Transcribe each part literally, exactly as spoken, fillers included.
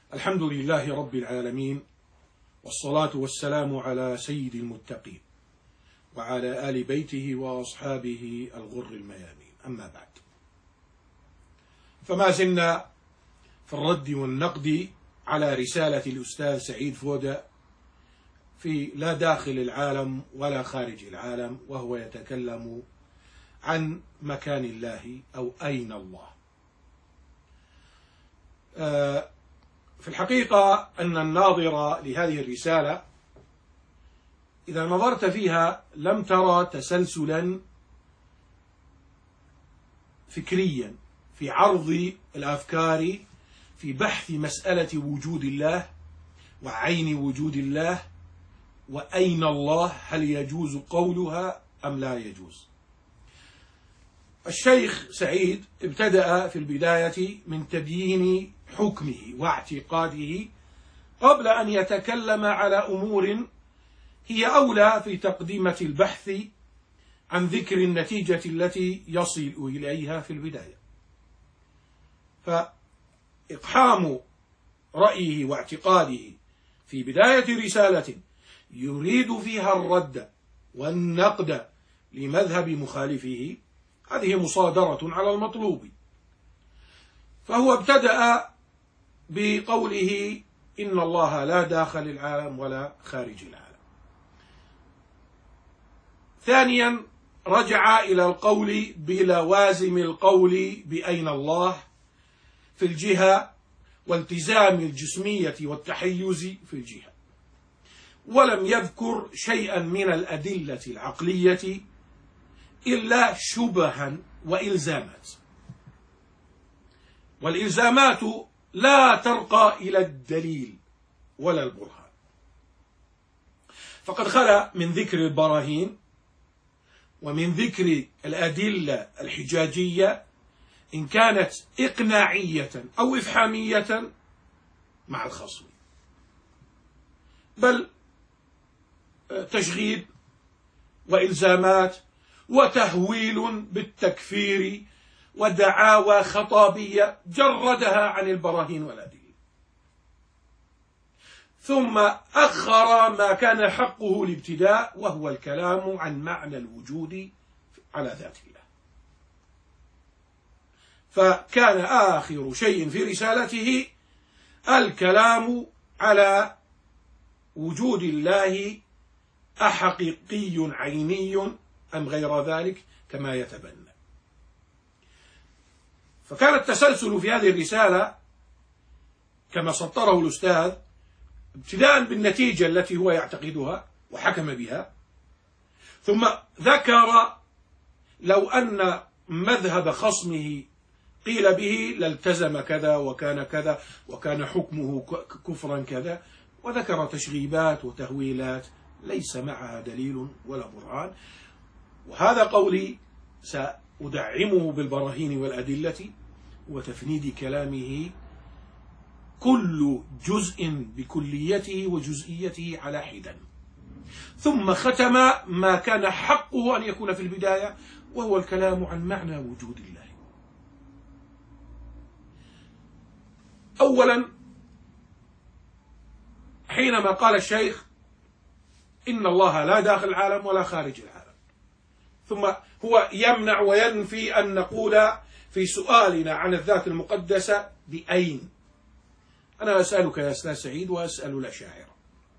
الحمد لله رب العالمين، والصلاة والسلام على سيد المتقين وعلى آل بيته وأصحابه الغر الميامين، أما بعد. فما زلنا في الرد والنقد على رسالة الأستاذ سعيد فودة في لا داخل العالم ولا خارج العالم، وهو يتكلم عن مكان الله أو أين الله. في الحقيقة أن الناظر لهذه الرسالة إذا نظرت فيها لم ترى تسلسلا فكريا في عرض الأفكار في بحث مسألة وجود الله وعين وجود الله وأين الله، هل يجوز قولها أم لا يجوز. الشيخ سعيد ابتدأ في البداية من تبيين حكمه واعتقاده قبل أن يتكلم على أمور هي أولى في تقدمة البحث عن ذكر النتيجة التي يصل إليها في البداية. فإقحام رأيه واعتقاده في بداية رسالة يريد فيها الرد والنقد لمذهب مخالفه هذه مصادرة على المطلوب. فهو ابتدأ بقوله إن الله لا داخل العالم ولا خارج العالم. ثانيا رجع إلى القول بلوازم القول بأين الله في الجهة والتزام الجسمية والتحيز في الجهة، ولم يذكر شيئا من الأدلة العقلية إلا شبها وإلزامات، والإلزامات لا ترقى إلى الدليل ولا البرهان. فقد خلا من ذكر البراهين ومن ذكر الأدلة الحجاجية إن كانت إقناعية أو إفحامية مع الخصم، بل تشغيب وإلزامات وتهويل بالتكفير ودعاوى خطابية جردها عن البراهين والأدلة، ثم أخر ما كان حقه الابتداء وهو الكلام عن معنى الوجود على ذات الله. فكان آخر شيء في رسالته الكلام على وجود الله أحقيقي عيني أم غير ذلك كما يتبنى. فكان التسلسل في هذه الرسالة كما سطره الأستاذ ابتداء بالنتيجة التي هو يعتقدها وحكم بها، ثم ذكر لو أن مذهب خصمه قيل به لالتزم كذا وكان كذا وكان حكمه كفرا كذا، وذكر تشغيبات وتهويلات ليس معها دليل ولا برهان. وهذا قولي سأدعمه بالبراهين والأدلة وتفنيد كلامه كل جزء بكليته وجزئيته على حدة، ثم ختم ما كان حقه أن يكون في البداية وهو الكلام عن معنى وجود الله. أولا حينما قال الشيخ إن الله لا داخل العالم ولا خارج العالم، ثم هو يمنع وينفي أن نقول في سؤالنا عن الذات المقدسة بأين. أنا أسألك يا أستاذ سعيد وأسأل الأشاعرة،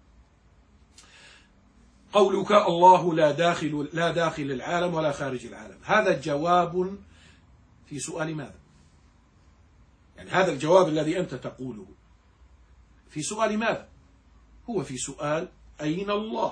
قولك الله لا داخل لا داخل العالم ولا خارج العالم، هذا جواب في سؤال ماذا؟ يعني هذا الجواب الذي أنت تقوله في سؤال ماذا؟ هو في سؤال أين الله،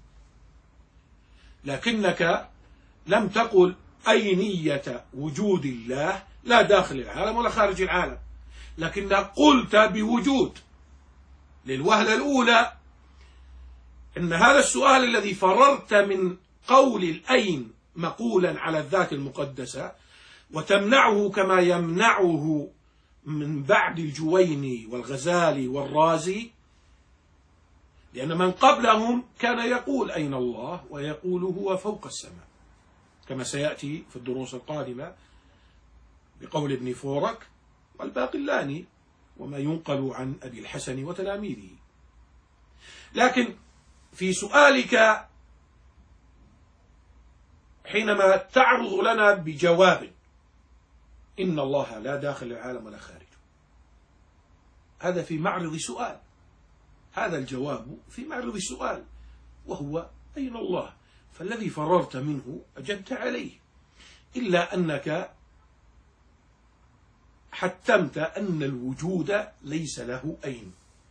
لكنك لم تقل أينية وجود الله لا داخل العالم ولا خارج العالم، لكنك قلت بوجود. للوهلة الأولى أن هذا السؤال الذي فررت من قول الأين مقولا على الذات المقدسة وتمنعه كما يمنعه من بعد الجويني والغزالي والرازي، لأن من قبلهم كان يقول أين الله ويقول هو فوق السماء، كما سيأتي في الدروس القادمة بقول ابن فورك والباقلاني وما ينقل عن أبي الحسن وتلاميذه. لكن في سؤالك حينما تعرض لنا بجواب إن الله لا داخل العالم ولا خارجه، هذا في معرض سؤال، هذا الجواب في معرض سؤال، وهو أين الله؟ فالذي فررت منه أجبت عليه، إلا أنك حتمت أن الوجود ليس له أين.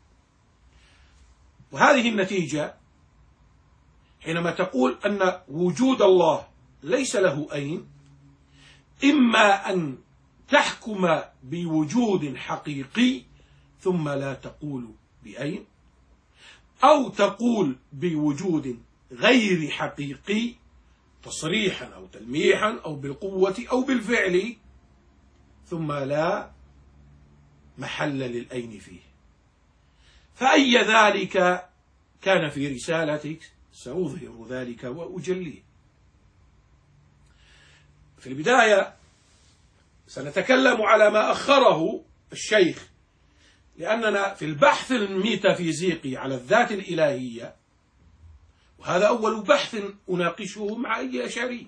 وهذه النتيجة حينما تقول أن وجود الله ليس له أين، إما أن تحكم بوجود حقيقي ثم لا تقول بأين، أو تقول بوجود غير حقيقي تصريحا أو تلميحا أو بالقوة أو بالفعل ثم لا محل للأين فيه. فأي ذلك كان في رسالتك سأظهر ذلك وأجليه. في البداية سنتكلم على ما أخره الشيخ، لأننا في البحث الميتافيزيقي على الذات الإلهية، وهذا أول بحث أناقشه مع أي أشعري،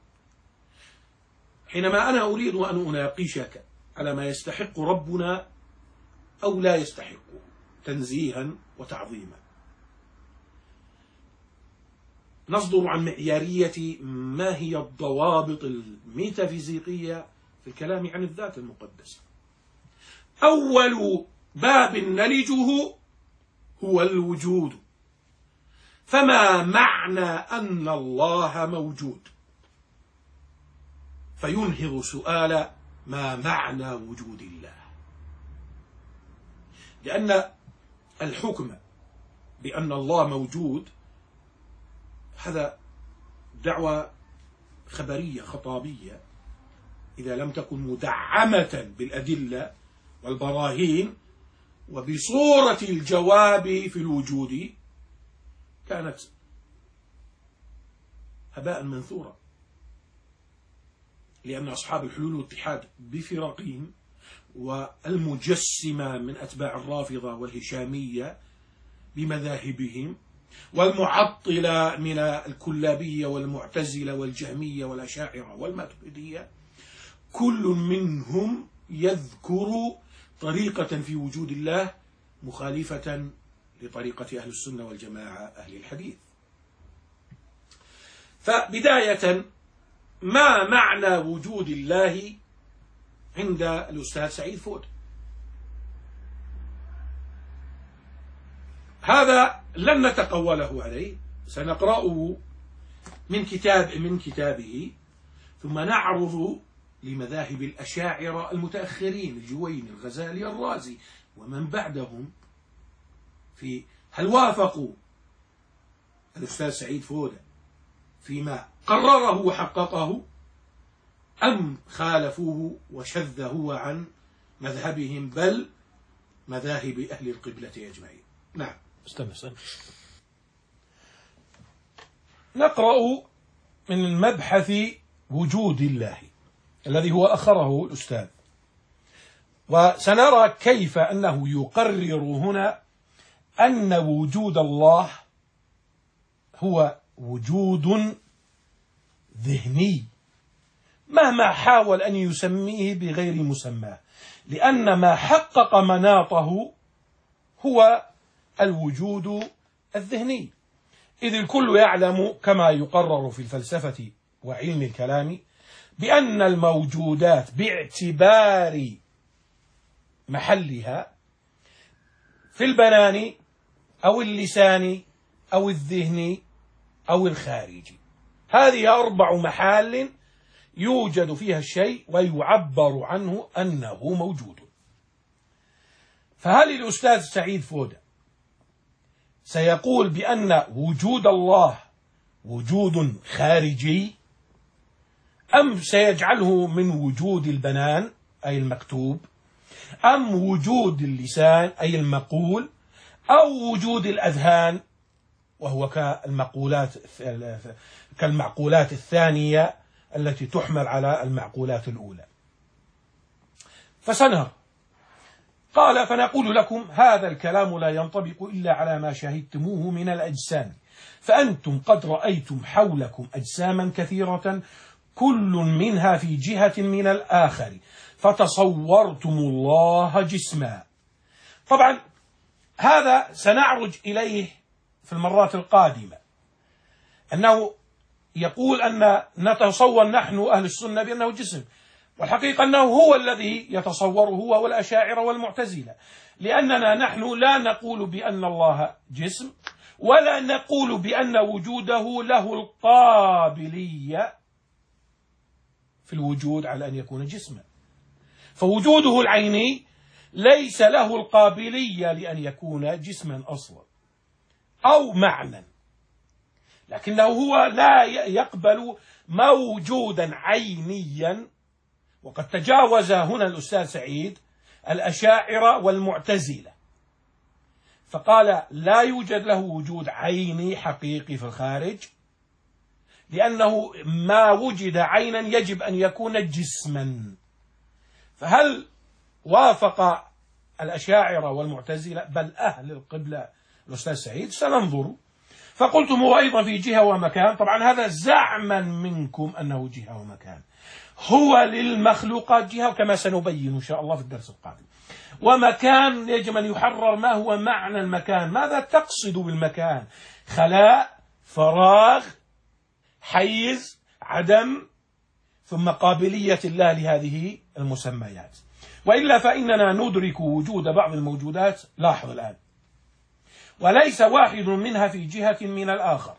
حينما أنا أريد أن أناقشك على ما يستحق ربنا أو لا يستحقه تنزيها وتعظيما، نصدر عن معيارية ما هي الضوابط الميتافيزيقية في الكلام عن الذات المقدسة. أول باب نلجه هو الوجود. فما معنى أن الله موجود؟ فينهض سؤال ما معنى وجود الله؟ لأن الحكم بأن الله موجود هذا دعوة خبرية خطابية، إذا لم تكن مدعمة بالأدلة والبراهين وبصورة الجواب في الوجود كانت هباء منثورا، لأن أصحاب الحلول والاتحاد بفرقهم والمجسمة من أتباع الرافضة والهشامية بمذاهبهم والمعطلة من الكلابية والمعتزلة والجهمية والأشاعرة والماتريدية، كل منهم يذكر طريقة في وجود الله مخالفة لطريقة أهل السنة والجماعة أهل الحديث. فبداية ما معنى وجود الله عند الأستاذ سعيد فود؟ هذا لن نتقوله عليه، سنقرأه من كتاب من كتابه، ثم نعرض لمذاهب الأشاعرة المتأخرين الجويني الغزالي الرازي ومن بعدهم في هل وافقوا الأستاذ سعيد فود فيما قرره وحققه أم خالفوه وشذه عن مذهبهم بل مذاهب أهل القبلة أجمعين. نعم استنى استنى نقرأ من المبحث وجود الله الذي هو أخره الأستاذ، وسنرى كيف أنه يقرر هنا أن وجود الله هو وجود ذهني مهما حاول أن يسميه بغير مسماه، لأن ما حقق مناطه هو الوجود الذهني، إذ الكل يعلم كما يقرر في الفلسفة وعلم الكلام بأن الموجودات باعتبار محلها في البنان أو اللسان أو الذهن أو الخارج، هذه أربع محال يوجد فيها الشيء ويعبر عنه أنه موجود. فهل الأستاذ سعيد فود سيقول بأن وجود الله وجود خارجي، أم سيجعله من وجود البنان أي المكتوب، أم وجود اللسان أي المقول، أو وجود الأذهان وهو كالمقولات كالمعقولات الثانية التي تحمل على المعقولات الأولى؟ فسنرى قال: فنقول لكم هذا الكلام لا ينطبق إلا على ما شهدتموه من الأجسام، فأنتم قد رأيتم حولكم أجساما كثيرة كل منها في جهة من الآخر، فتصورتم الله جسما. طبعا هذا سنعرج إليه في المرات القادمة، أنه يقول أن نتصور نحن أهل السنة بأنه جسم، والحقيقة أنه هو الذي يتصوره هو والأشاعرة والمعتزلة، لأننا نحن لا نقول بأن الله جسم، ولا نقول بأن وجوده له القابلية في الوجود على أن يكون جسما، فوجوده العيني ليس له القابلية لأن يكون جسما أصلا أو معنى، لكنه هو لا يقبل موجودا عينيا. وقد تجاوز هنا الأستاذ سعيد الأشاعرة والمعتزلة، فقال لا يوجد له وجود عيني حقيقي في الخارج، لأنه ما وجد عينا يجب أن يكون جسما. فهل وافق الأشاعرة والمعتزلة بل أهل القبلة الأستاذ سعيد؟ سننظر. فقلتم هو أيضا في جهة ومكان، طبعا هذا زعما منكم أنه جهة ومكان، هو للمخلوقات جهة كما سنبين إن شاء الله في الدرس القادم، ومكان يجب أن يحرر ما هو معنى المكان، ماذا تقصد بالمكان؟ خلاء، فراغ، حيز، عدم، ثم قابلية الله لهذه المسميات، وإلا فإننا ندرك وجود بعض الموجودات، لاحظ الآن، وليس واحد منها في جهة من الآخر،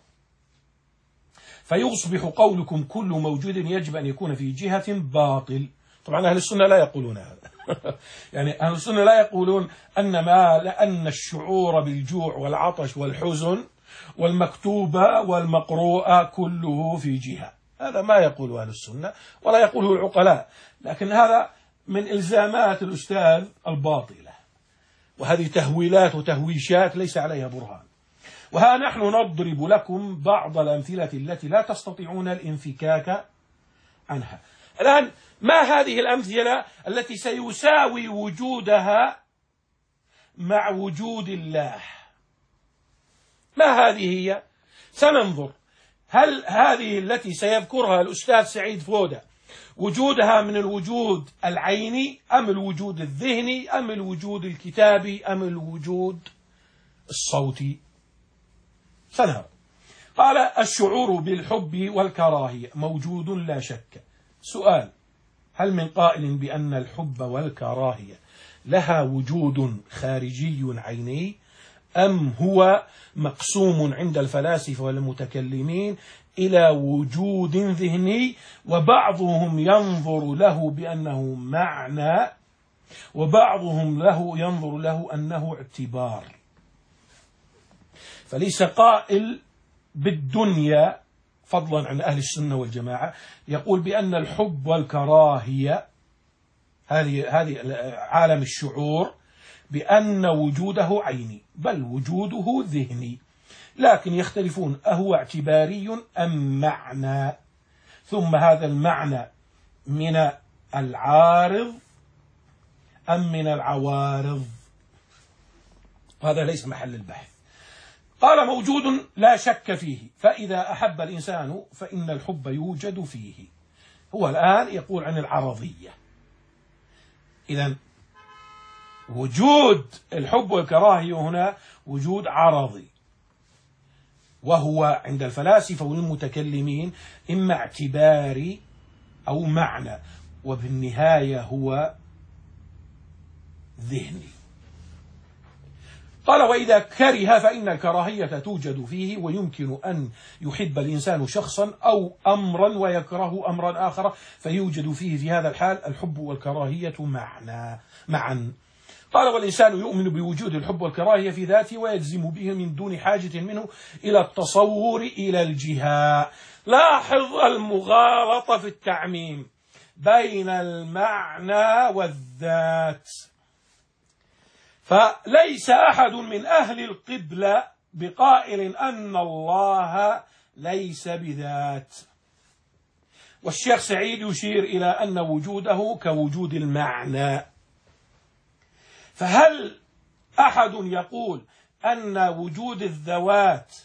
فيصبح قولكم كل موجود يجب أن يكون في جهة باطل. طبعا أهل السنة لا يقولون هذا يعني أهل السنة لا يقولون أن ما لأن الشعور بالجوع والعطش والحزن والمكتوبة والمقروءة كله في جهة، هذا ما يقول أهل السنة ولا يقوله العقلاء، لكن هذا من إلزامات الأستاذ الباطلة، وهذه تهويلات وتهويشات ليس عليها برهان. وها نحن نضرب لكم بعض الأمثلة التي لا تستطيعون الانفكاك عنها. الآن ما هذه الأمثلة التي سيساوي وجودها مع وجود الله؟ ما هذه هي؟ سننظر هل هذه التي سيذكرها الأستاذ سعيد فودة وجودها من الوجود العيني أم الوجود الذهني أم الوجود الكتابي أم الوجود الصوتي؟ سنرى. قال: الشعور بالحب والكراهية موجود لا شك. سؤال: هل من قائل بأن الحب والكراهية لها وجود خارجي عيني، أم هو مقسوم عند الفلاسفة والمتكلمين إلى وجود ذهني، وبعضهم ينظر له بأنه معنى، وبعضهم له ينظر له أنه اعتبار؟ فليس قائل بالدنيا فضلا عن أهل السنة والجماعة يقول بأن الحب والكراهية هذه هذه عالم الشعور بأن وجوده عيني، بل وجوده ذهني، لكن يختلفون أهو اعتباري أم معنى، ثم هذا المعنى من العارض أم من العوارض؟ هذا ليس محل البحث. قال: موجود لا شك فيه، فإذا أحب الإنسان فإن الحب يوجد فيه. هو الآن يقول عن العرضية، إذن وجود الحب والكراهية هنا وجود عرضي، وهو عند الفلاسفة والمتكلمين إما اعتباري أو معنى، وبالنهاية هو ذهني. قال: وإذا كره فإن الكراهية توجد فيه، ويمكن أن يحب الإنسان شخصا أو أمرا ويكره أمرا آخر، فيوجد فيه في هذا الحال الحب والكراهية معنا معا. قال: والإنسان يؤمن بوجود الحب والكراهية في ذاته ويجزم به من دون حاجة منه إلى التصور إلى الجهة. لاحظ المغالطة في التعميم بين المعنى والذات، فليس أحد من أهل القبلة بقائل أن الله ليس بذات. والشيخ سعيد يشير إلى أن وجوده كوجود المعنى، فهل أحد يقول أن وجود الذوات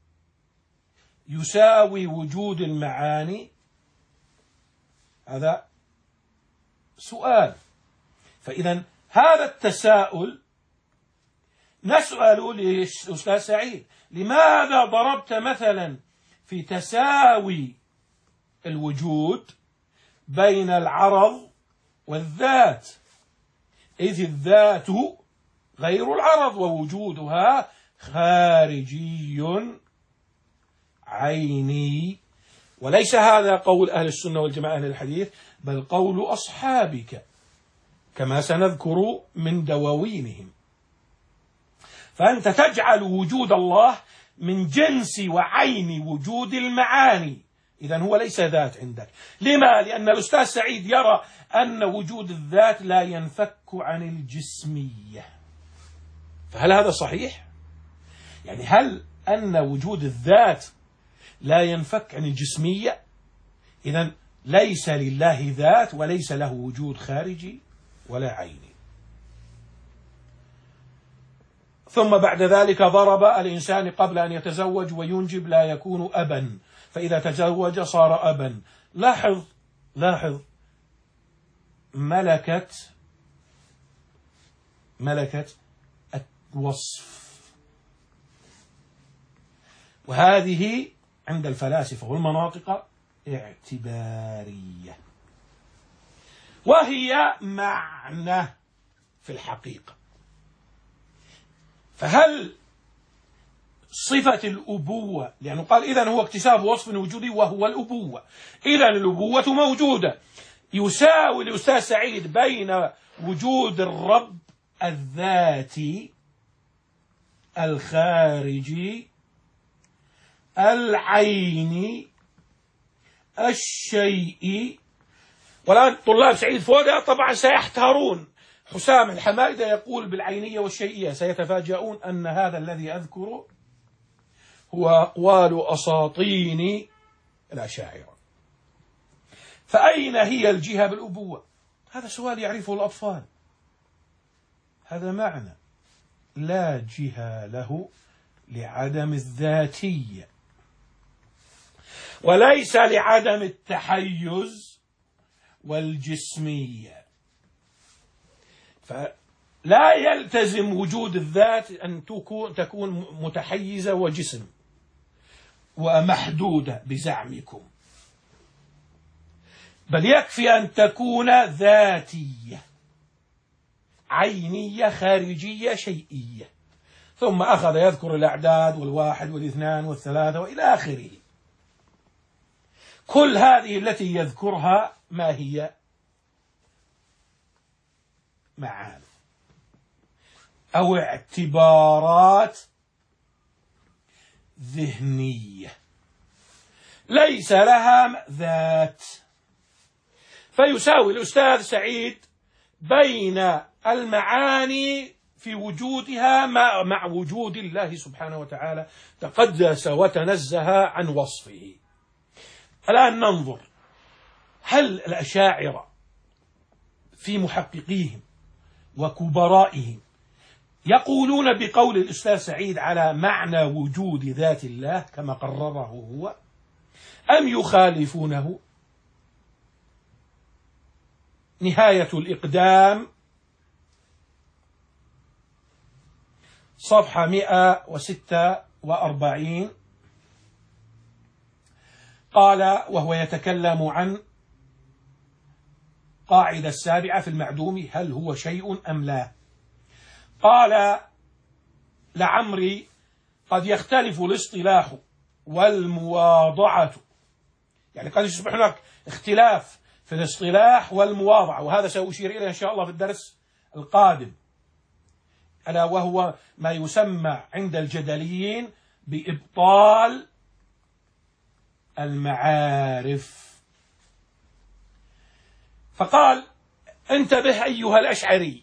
يساوي وجود المعاني؟ هذا سؤال. فإذا هذا التساؤل نسأل للأستاذ سعيد: لماذا ضربت مثلا في تساوي الوجود بين العرض والذات، إذ الذات غير العرض ووجودها خارجي عيني؟ وليس هذا قول أهل السنة والجماعة أهل الحديث، بل قول أصحابك كما سنذكر من دواوينهم. فأنت تجعل وجود الله من جنس وعين وجود المعاني، إذن هو ليس ذات عندك. لما؟ لأن الأستاذ سعيد يرى أن وجود الذات لا ينفك عن الجسمية. فهل هذا صحيح؟ يعني هل أن وجود الذات لا ينفك عن الجسمية؟ إذن ليس لله ذات وليس له وجود خارجي ولا عيني. ثم بعد ذلك ضرب الإنسان قبل أن يتزوج وينجب لا يكون أبا، فإذا تزوج صار أبا. لاحظ لاحظ ملكة ملكة الوصف، وهذه عند الفلاسفة والمناطق اعتبارية، وهي معنى في الحقيقة. فهل صفة الأبوة، لأنه قال إذن هو اكتساب وصف وجودي وهو الأبوة، إذن الأبوة موجودة، يساوي الأستاذ سعيد بين وجود الرب الذاتي الخارجي العيني الشيء. والآن طلاب سعيد فودة طبعا سيحتارون. حسام الحمائدة يقول بالعينية والشيئية، سيتفاجؤون أن هذا الذي أذكره هو أقوال أساطين الأشاعرة. فأين هي الجهة بالأبوة؟ هذا سؤال يعرفه الأطفال. هذا معنى لا جهة له لعدم الذاتية، وليس لعدم التحيز والجسمية. فلا يلتزم وجود الذات أن تكون متحيزة وجسم ومحدودة بزعمكم، بل يكفي أن تكون ذاتية عينية خارجية شيئية. ثم أخذ يذكر الأعداد والواحد والاثنان والثلاثة وإلى آخره. كل هذه التي يذكرها ما هي؟ معاني أو اعتبارات ذهنية ليس لها ذات. فيساوي الأستاذ سعيد بين المعاني في وجودها مع وجود الله سبحانه وتعالى تقدس وتنزه عن وصفه. الآن ننظر، هل الأشاعرة في محققيهم وكبرائهم يقولون بقول الأستاذ سعيد على معنى وجود ذات الله كما قرره هو، أم يخالفونه؟ نهاية الإقدام صفحة مئة وستة وأربعين، قال وهو يتكلم عن قاعدة السابعة في المعدوم، هل هو شيء أم لا؟ قال لعمري قد يختلف الاصطلاح والمواضعة، يعني قد يصبح هناك اختلاف في الاصطلاح والمواضعة، وهذا سأشير إليه إن شاء الله في الدرس القادم، ألا وهو ما يسمى عند الجدليين بإبطال المعارف. فقال انتبه أيها الأشعري،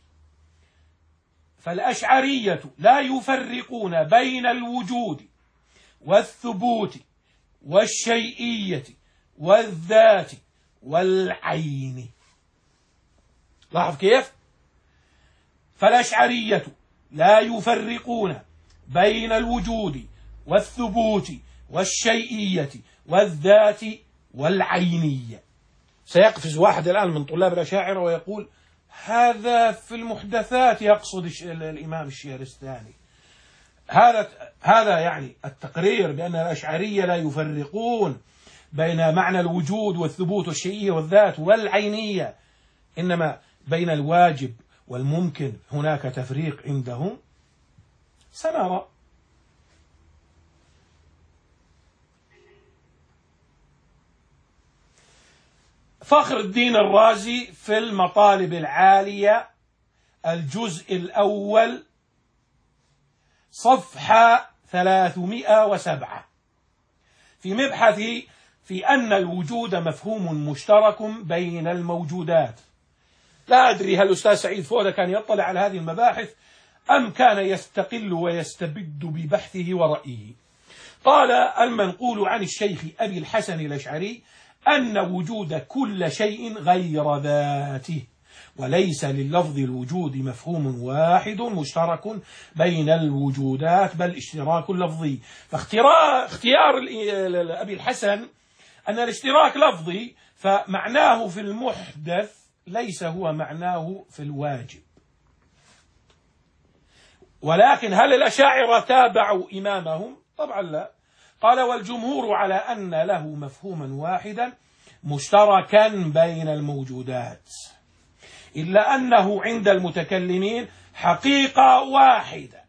فالأشعرية لا يفرقون بين الوجود والثبوت والشيئية والذات والعين. لاحظ كيف؟ فالأشعرية لا يفرقون بين الوجود والثبوت والشيئية والذات والعينية. سيقفز واحد الآن من طلاب الأشاعرة ويقول هذا في المحدثات يقصد الإمام الشهرستاني. هذا هذا يعني التقرير بأن الأشعرية لا يفرقون بين معنى الوجود والثبوت والشيئية والذات والعينية، إنما بين الواجب والممكن هناك تفريق عندهم. سنرى. فخر الدين الرازي في المطالب العالية الجزء الأول صفحة ثلاثمائة وسبعة في مبحث في أن الوجود مفهوم مشترك بين الموجودات. لا أدري هل الأستاذ سعيد فؤاد كان يطلع على هذه المباحث أم كان يستقل ويستبد ببحثه ورأيه. قال المنقول عن الشيخ أبي الحسن الأشعري أن وجود كل شيء غير ذاته، وليس لللفظ الوجود مفهوم واحد مشترك بين الوجودات بل اشتراك لفظي. فاختيار أبي الحسن أن الاشتراك لفظي فمعناه في المحدث ليس هو معناه في الواجب. ولكن هل الأشاعرة تابعوا إمامهم؟ طبعا لا. قال والجمهور على أن له مفهوما واحدا مشتركا بين الموجودات، إلا أنه عند المتكلمين حقيقة واحدة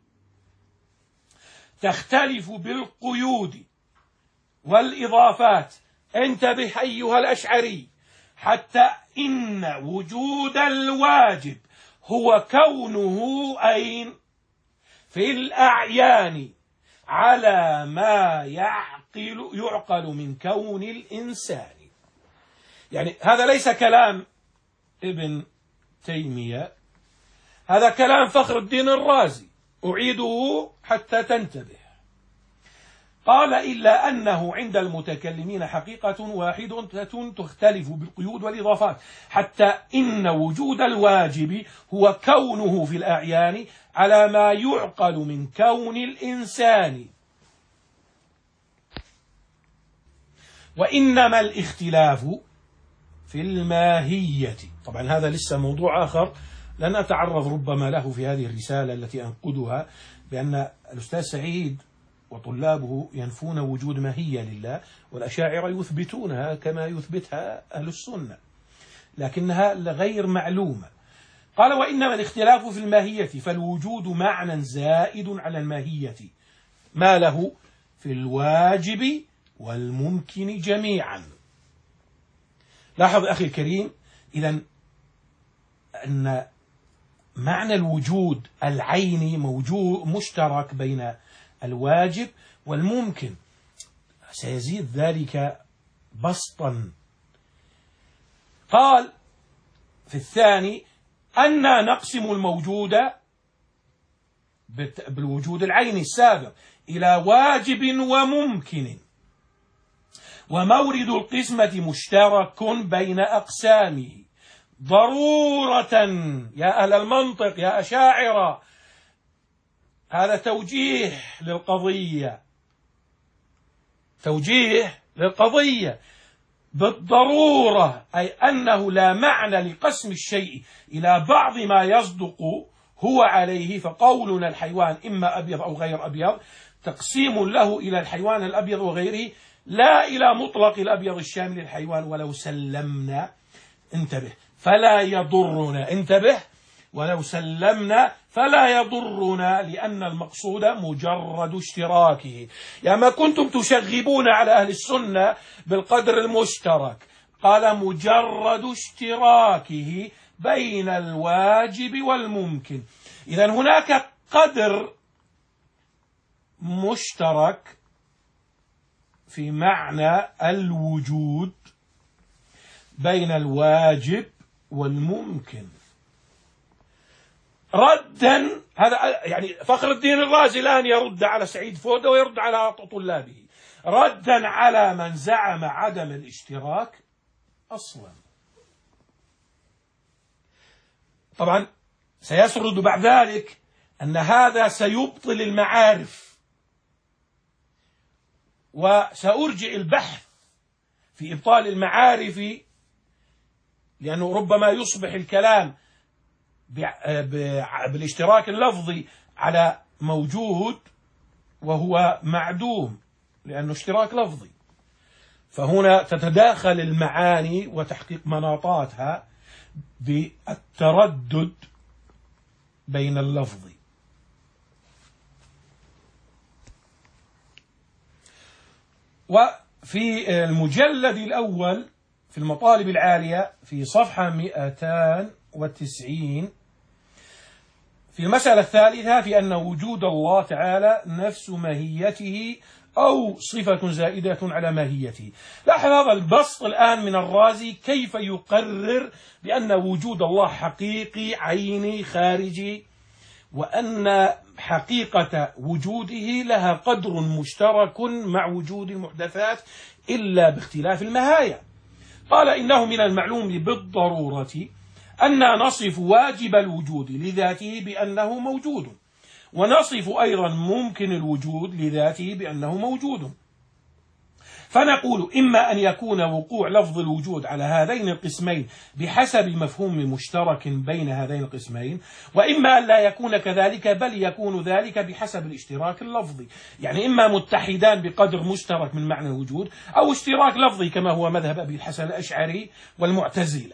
تختلف بالقيود والإضافات. انتبه أيها الأشعري، حتى إن وجود الواجب هو كونه أين في الأعيان على ما يعقل يعقل من كون الإنسان. يعني هذا ليس كلام ابن تيمية، هذا كلام فخر الدين الرازي، أعيده حتى تنتبه. قال إلا أنه عند المتكلمين حقيقة واحدة تختلف بالقيود والإضافات، حتى إن وجود الواجب هو كونه في الأعيان على ما يعقل من كون الإنسان، وإنما الاختلاف في الماهية. طبعا هذا لسه موضوع آخر لن أتعرض ربما له في هذه الرسالة التي أنقدها، بأن الأستاذ سعيد وطلابه ينفون وجود ماهية لله، والأشاعرة يثبتونها كما يثبتها أهل السنة، لكنها غير معلومة. قال وإنما الاختلاف في الماهية، فالوجود معنى زائد على الماهية ما له في الواجب والممكن جميعا. لاحظ أخي الكريم إذن أن معنى الوجود العيني موجود مشترك بين الواجب والممكن، سيزيد ذلك بسطا. قال في الثاني أن نقسم الموجود بالوجود العيني السابق إلى واجب وممكن، ومورد القسمة مشترك بين أقسامه ضرورة. يا أهل المنطق يا أشاعرة، هذا توجيه للقضية، توجيه للقضية بالضرورة، أي أنه لا معنى لقسم الشيء إلى بعض ما يصدق هو عليه. فقولنا الحيوان إما أبيض أو غير أبيض تقسيم له إلى الحيوان الأبيض وغيره، لا إلى مطلق الأبيض الشامل للحيوان. ولو سلمنا، انتبه، فلا يضرنا، انتبه، ولو سلمنا فلا يضرنا، لأن المقصود مجرد اشتراكه. يا ما كنتم تشغبون على أهل السنة بالقدر المشترك، قال مجرد اشتراكه بين الواجب والممكن. إذن هناك قدر مشترك في معنى الوجود بين الواجب والممكن. ردا، هذا يعني فخر الدين الرازي الآن يرد على سعيد فودة ويرد على طلابه، ردا على من زعم عدم الاشتراك أصلا. طبعا سيسرد بعد ذلك أن هذا سيبطل المعارف، وسأرجع البحث في إبطال المعارف، لأنه ربما يصبح الكلام بالاشتراك اللفظي على موجود وهو معدوم لأنه اشتراك لفظي، فهنا تتداخل المعاني وتحقيق مناطاتها بالتردد بين اللفظ. وفي المجلد الأول في المطالب العالية في صفحة مئتين وتسعين في المسألة الثالثة في أن وجود الله تعالى نفس ماهيته أو صفة زائدة على ماهيته. لاحظ هذا البسط الآن من الرازي كيف يقرر بأن وجود الله حقيقي عيني خارجي، وأن حقيقة وجوده لها قدر مشترك مع وجود المحدثات إلا باختلاف المهاية. قال إنه من المعلوم بالضرورة أن نصف واجب الوجود لذاته بأنه موجود، ونصف أيضا ممكن الوجود لذاته بأنه موجود، فنقول إما أن يكون وقوع لفظ الوجود على هذين القسمين بحسب مفهوم مشترك بين هذين القسمين، وإما أن لا يكون كذلك بل يكون ذلك بحسب الاشتراك اللفظي، يعني إما متحدان بقدر مشترك من معنى الوجود أو اشتراك لفظي كما هو مذهب أبي الحسن الأشعري والمعتزلة.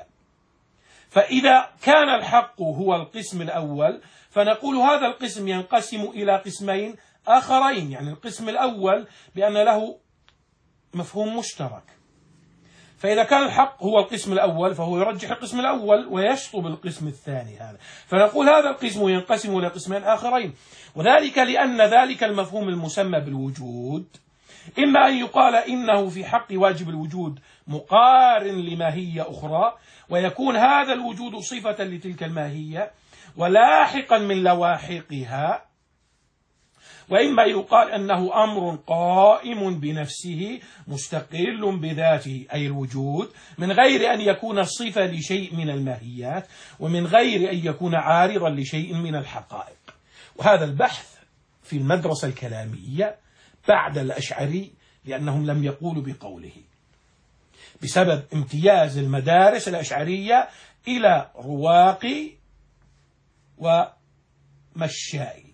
فإذا كان الحق هو القسم الأول فنقول هذا القسم ينقسم إلى قسمين آخرين، يعني القسم الأول بأن له مفهوم مشترك، فإذا كان الحق هو القسم الأول فهو يرجح القسم الأول ويشطب القسم الثاني هذا، فنقول هذا القسم ينقسم إلى قسمين آخرين، وذلك لأن ذلك المفهوم المسمى بالوجود إما أن يقال إنه في حق واجب الوجود مقارن لماهية أخرى ويكون هذا الوجود صفة لتلك الماهية ولاحقا من لواحقها، وإما يقال أنه أمر قائم بنفسه مستقل بذاته أي الوجود من غير أن يكون صفة لشيء من الماهيات ومن غير أن يكون عارضا لشيء من الحقائق. وهذا البحث في المدرسة الكلامية بعد الأشعري لأنهم لم يقولوا بقوله بسبب امتياز المدارس الأشعرية إلى رواقي ومشائي.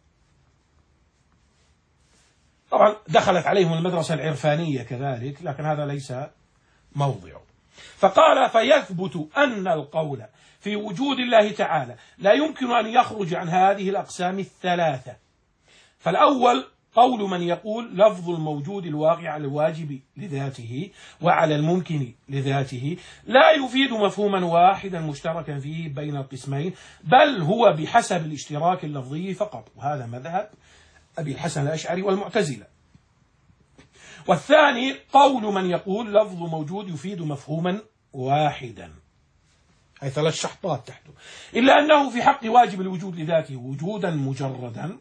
طبعا دخلت عليهم المدرسة العرفانية كذلك، لكن هذا ليس موضعه. فقال فيثبت أن القول في وجود الله تعالى لا يمكن أن يخرج عن هذه الأقسام الثلاثة. فالأول قول من يقول لفظ الموجود الواقع على الواجب لذاته وعلى الممكن لذاته لا يفيد مفهوما واحدا مشتركا فيه بين القسمين، بل هو بحسب الاشتراك اللفظي فقط، وهذا مذهب أبي الحسن الأشعري والمعتزلة. والثاني قول من يقول لفظ موجود يفيد مفهوما واحدا، أي ثلاث شحطات تحته، إلا أنه في حق واجب الوجود لذاته وجودا مجردا،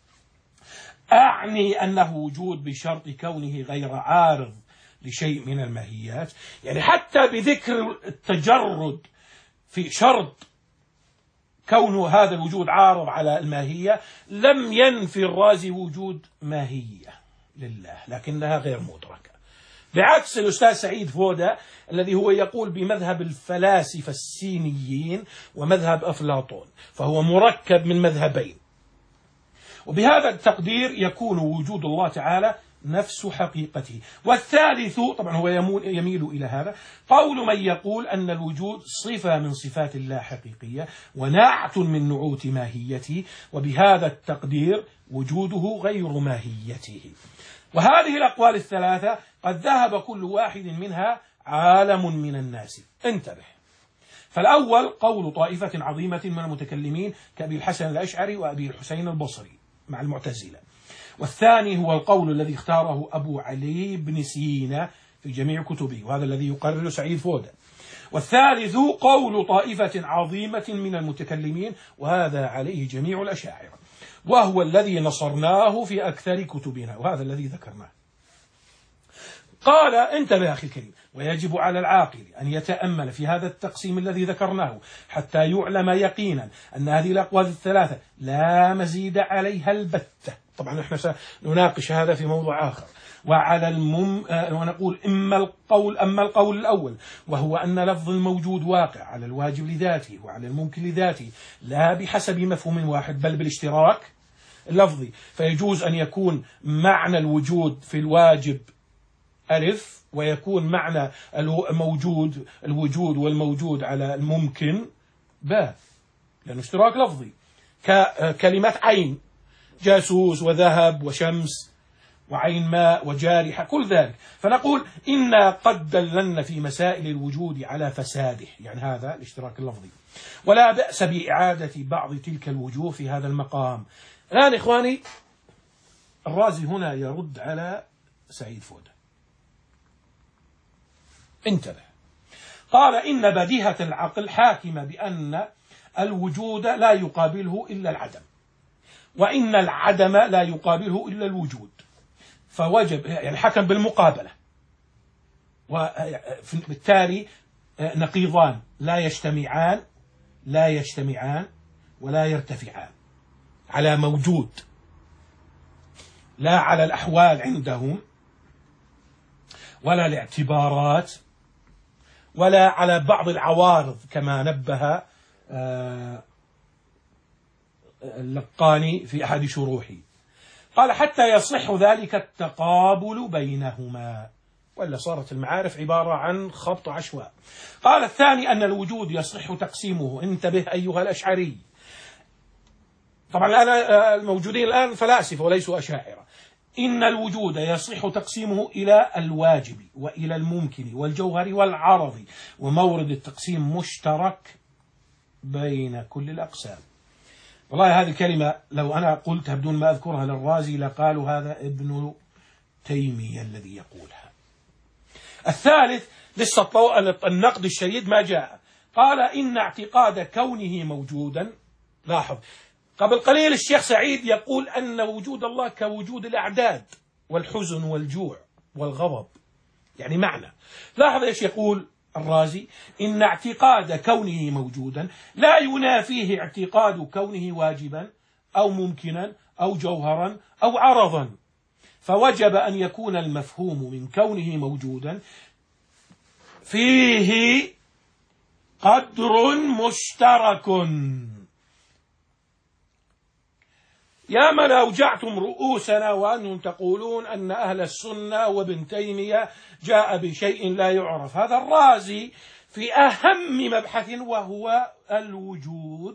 أعني أنه وجود بشرط كونه غير عارض لشيء من الماهيات، يعني حتى بذكر التجرد في شرط كون هذا الوجود عارض على الماهية لم ينفي الرازي وجود ماهية لله لكنها غير مدركة، بعكس الأستاذ سعيد فودة الذي هو يقول بمذهب الفلاسفة السينيين ومذهب أفلاطون، فهو مركب من مذهبين. وبهذا التقدير يكون وجود الله تعالى نفس حقيقته. والثالث طبعا هو يميل إلى هذا قول من يقول أن الوجود صفة من صفات الله حقيقية ونعت من نعوت ماهيته، وبهذا التقدير وجوده غير ماهيته. وهذه الأقوال الثلاثة قد ذهب كل واحد منها عالم من الناس. انتبه، فالأول قول طائفة عظيمة من المتكلمين كأبي الحسن الأشعري وأبي الحسين البصري مع المعتزلة. والثاني هو القول الذي اختاره أبو علي بن سينا في جميع كتبه، وهذا الذي يقرر سعيد فودة. والثالث قول طائفة عظيمة من المتكلمين، وهذا عليه جميع الأشاعرة، وهو الذي نصرناه في أكثر كتبنا، وهذا الذي ذكرناه. قال انتبه يا أخي الكريم: ويجب على العاقل أن يتأمل في هذا التقسيم الذي ذكرناه حتى يعلم يقينا أن هذه الأقوال الثلاثة لا مزيد عليها البتة. طبعا نحن سنناقش هذا في موضوع آخر. وعلى المم ونقول إما القول أما القول الأول، وهو أن لفظ الموجود واقع على الواجب لذاته وعلى الممكن لذاته لا بحسب مفهوم واحد بل بالاشتراك اللفظي، فيجوز أن يكون معنى الوجود في الواجب ألف، ويكون معنى الموجود الوجود والموجود على الممكن باء، لأنه اشتراك لفظي. ككلمة عين، جاسوس وذهب وشمس وعين ماء وجارحة، كل ذلك. فنقول إنا قد دللنا في مسائل الوجود على فساده، يعني هذا الاشتراك اللفظي، ولا بأس بإعادة بعض تلك الوجوه في هذا المقام. الآن إخواني، الرازي هنا يرد على سعيد فودة. انتبه، قال: إن بديهة العقل حاكمة بأن الوجود لا يقابله إلا العدم، وإن العدم لا يقابله إلا الوجود، فوجب يعني حكم بالمقابلة، وبالتالي نقيضان لا يجتمعان لا يجتمعان ولا يرتفعان على موجود، لا على الأحوال عندهم ولا الاعتبارات ولا على بعض العوارض، كما نبه اللقاني في أحد شروحه. قال: حتى يصح ذلك التقابل بينهما، ولا صارت المعارف عبارة عن خبط عشواء. قال: الثاني أن الوجود يصح تقسيمه. انتبه أيها الأشعري، طبعا الآن الموجودين الآن فلاسفة وليسوا أشاعرة. إن الوجود يصح تقسيمه إلى الواجب وإلى الممكن والجوهر والعرض، ومورد التقسيم مشترك بين كل الأقسام. والله هذه الكلمة لو أنا قلتها بدون ما أذكرها للرازي لقالوا هذا ابن تيمية الذي يقولها. الثالث، لسه النقد الشديد ما جاء. قال: إن اعتقاد كونه موجودا، لاحظ قبل قليل الشيخ سعيد يقول أن وجود الله كوجود الأعداد والحزن والجوع والغضب، يعني معنى. لاحظ إيش يقول الرازي: إن اعتقاد كونه موجودا لا ينافيه اعتقاد كونه واجبا أو ممكنا أو جوهرا أو عرضا، فوجب أن يكون المفهوم من كونه موجودا فيه قدر مشترك. يا من أوجعتم رؤوسنا وأنتم تقولون أن أهل السنة وابن تيمية جاء بشيء لا يعرف. هذا الرازي في أهم مبحث وهو الوجود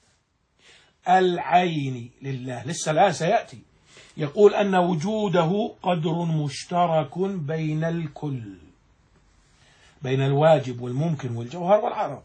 العيني لله، لسه لا سيأتي، يقول أن وجوده قدر مشترك بين الكل، بين الواجب والممكن والجوهر والعرض.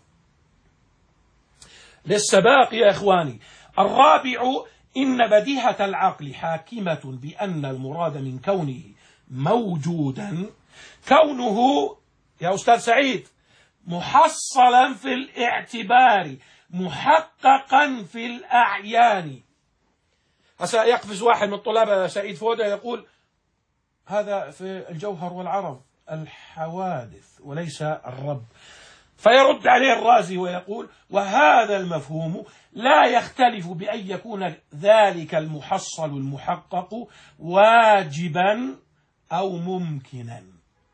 لسه باقي يا إخواني. الرابع، إن بديهة العقل حاكمة بأن المراد من كونه موجودا كونه يا أستاذ سعيد محصلا في الاعتبار محققا في الأعيان. هسا يقفز واحد من الطلاب سعيد فودة يقول هذا في الجوهر والعرض الحوادث وليس الرب، فيرد عليه الرازي ويقول: وهذا المفهوم لا يختلف بأن يكون ذلك المحصل المحقق واجبا أو ممكنا،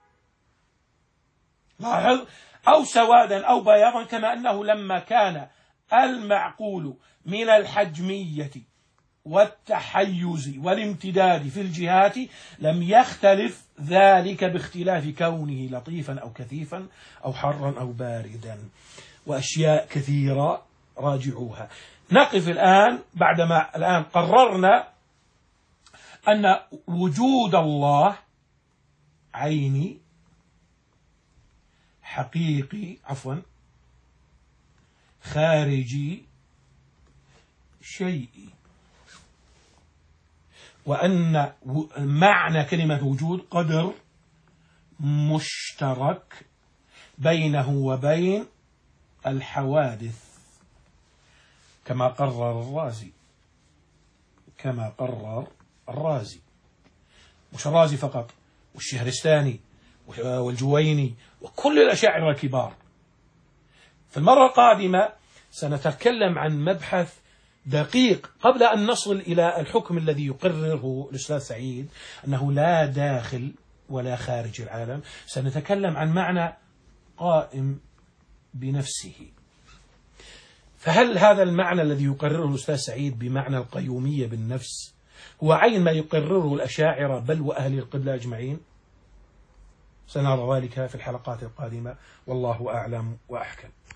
لاحظ، أو سوادا أو بياضا، كما أنه لما كان المعقول من الحجمية والتحيز والامتداد في الجهات لم يختلف ذلك باختلاف كونه لطيفا أو كثيفا أو حرا أو باردا، وأشياء كثيرة راجعوها. نقف الآن بعدما الآن قررنا أن وجود الله عيني حقيقي عفوا خارجي شيئي، وأن معنى كلمة وجود قدر مشترك بينه وبين الحوادث كما قرر الرازي، كما قرر الرازي، مش الرازي فقط، والشهرستاني والجويني وكل الأشاعرة الكبار. في المرة القادمة سنتكلم عن مبحث دقيق قبل أن نصل إلى الحكم الذي يقرره الأستاذ سعيد أنه لا داخل ولا خارج العالم. سنتكلم عن معنى قائم بنفسه. فهل هذا المعنى الذي يقرره الأستاذ سعيد بمعنى القيومية بالنفس هو عين ما يقرره الأشاعرة بل وأهل القبلة أجمعين؟ سنرى ذلك في الحلقات القادمة، والله أعلم وأحكم.